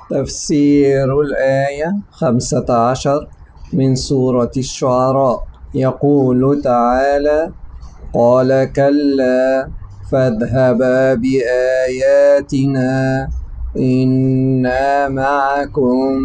تفسير الآية 15 من سورة الشعراء. يقول تعالى: قال كلا فاذهبا بآياتنا إنا معكم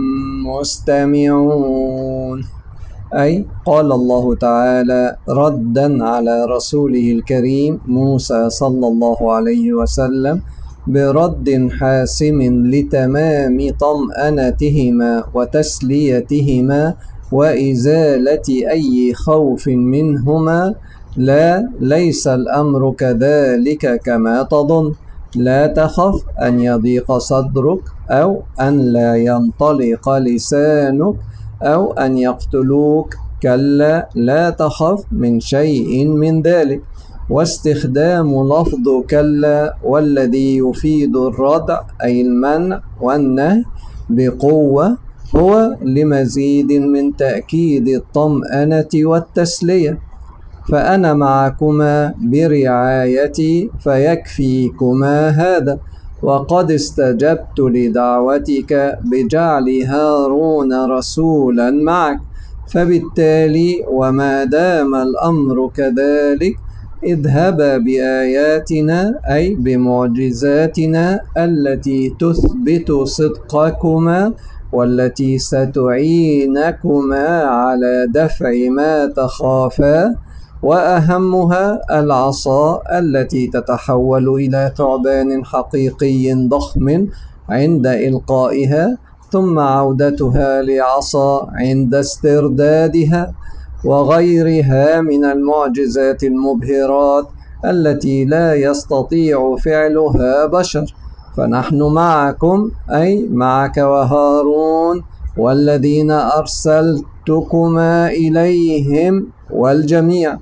مستمعون. أي قال الله تعالى ردا على رسوله الكريم موسى صلى الله عليه وسلم برد حاسم لتمام طمأنتهما وتسليتهما وإزالة أي خوف منهما. لا، ليس الأمر كذلك كما تظن. لا تخف أن يضيق صدرك أو أن لا ينطلق لسانك أو أن يقتلوك. كلا، لا تخف من شيء من ذلك. واستخدام لفظ كلا والذي يفيد الردع أي المنع والنهي بقوة هو لمزيد من تأكيد الطمأنة والتسلية. فأنا معكما برعايتي فيكفيكما هذا، وقد استجبت لدعوتك بجعل هارون رسولا معك. فبالتالي وما دام الأمر كذلك اذهبا بآياتنا أي بمعجزاتنا التي تثبت صدقكما والتي ستعينكما على دفع ما تخافا، وأهمها العصا التي تتحول إلى ثعبان حقيقي ضخم عند إلقائها ثم عودتها لعصا عند استردادها، وغيرها من المعجزات المبهرات التي لا يستطيع فعلها بشر. فنحن معكم أي معك وهارون والذين أرسلتكما إليهم والجميع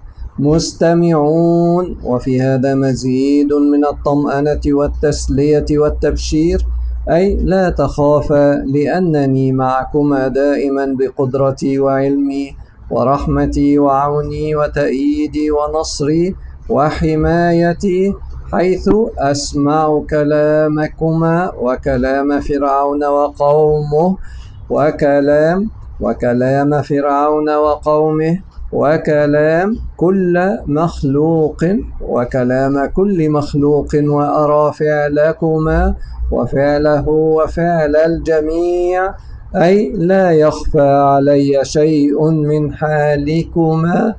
مستمعون. وفي هذا مزيد من الطمأنة والتسلية والتبشير، أي لا تخافا لأنني معكما دائما بقدرتي وعلمي ورحمتي وعوني وتأييدي ونصري وحمايتي، حيث أسمع كلامكما وكلام فرعون وقومه وكلام فرعون وقومه وكلام كل مخلوق وأرى فعلكما وفعله وفعل الجميع، أي لا يخفى علي شيء من حالكما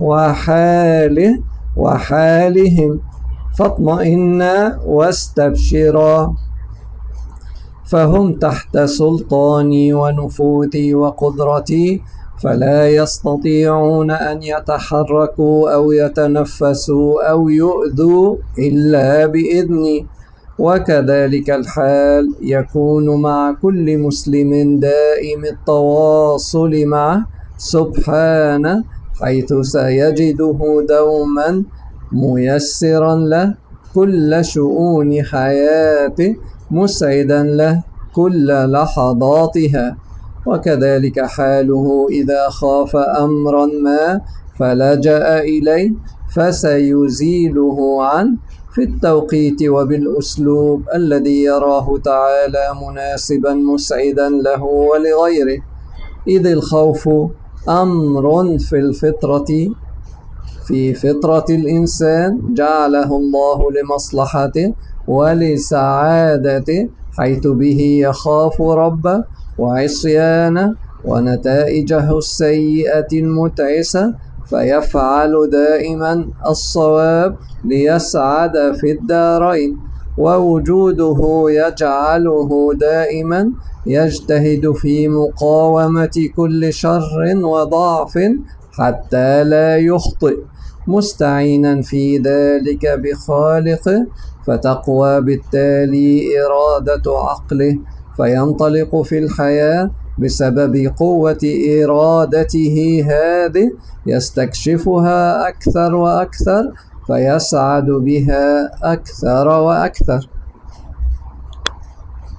وحالهم. فاطمئنا واستبشرا، فهم تحت سلطاني ونفوذي وقدرتي، فلا يستطيعون أن يتحركوا أو يتنفسوا أو يؤذوا إلا بإذني. وكذلك الحال يكون مع كل مسلم دائم التواصل معه سبحانه، حيث سيجده دوما ميسرا له كل شؤون حياته، مسعدا له كل لحظاتها. وكذلك حاله إذا خاف أمرا ما فلجأ إليه فسيزيله عنه في التوقيت وبالأسلوب الذي يراه تعالى مناسبا مسعدا له ولغيره. إذ الخوف أمر في فطرة الإنسان جعله الله لمصلحته ولسعادته، حيث به يخاف ربه وعصيانه ونتائجه السيئة المتعسة، فيفعل دائما الصواب ليسعد في الدارين. ووجوده يجعله دائما يجتهد في مقاومة كل شر وضعف حتى لا يخطئ، مستعينا في ذلك بخالقه، فتقوى بالتالي إرادة عقله، فينطلق في الحياة بسبب قوة إرادته هذه، يستكشفها أكثر وأكثر، فيسعد بها أكثر وأكثر.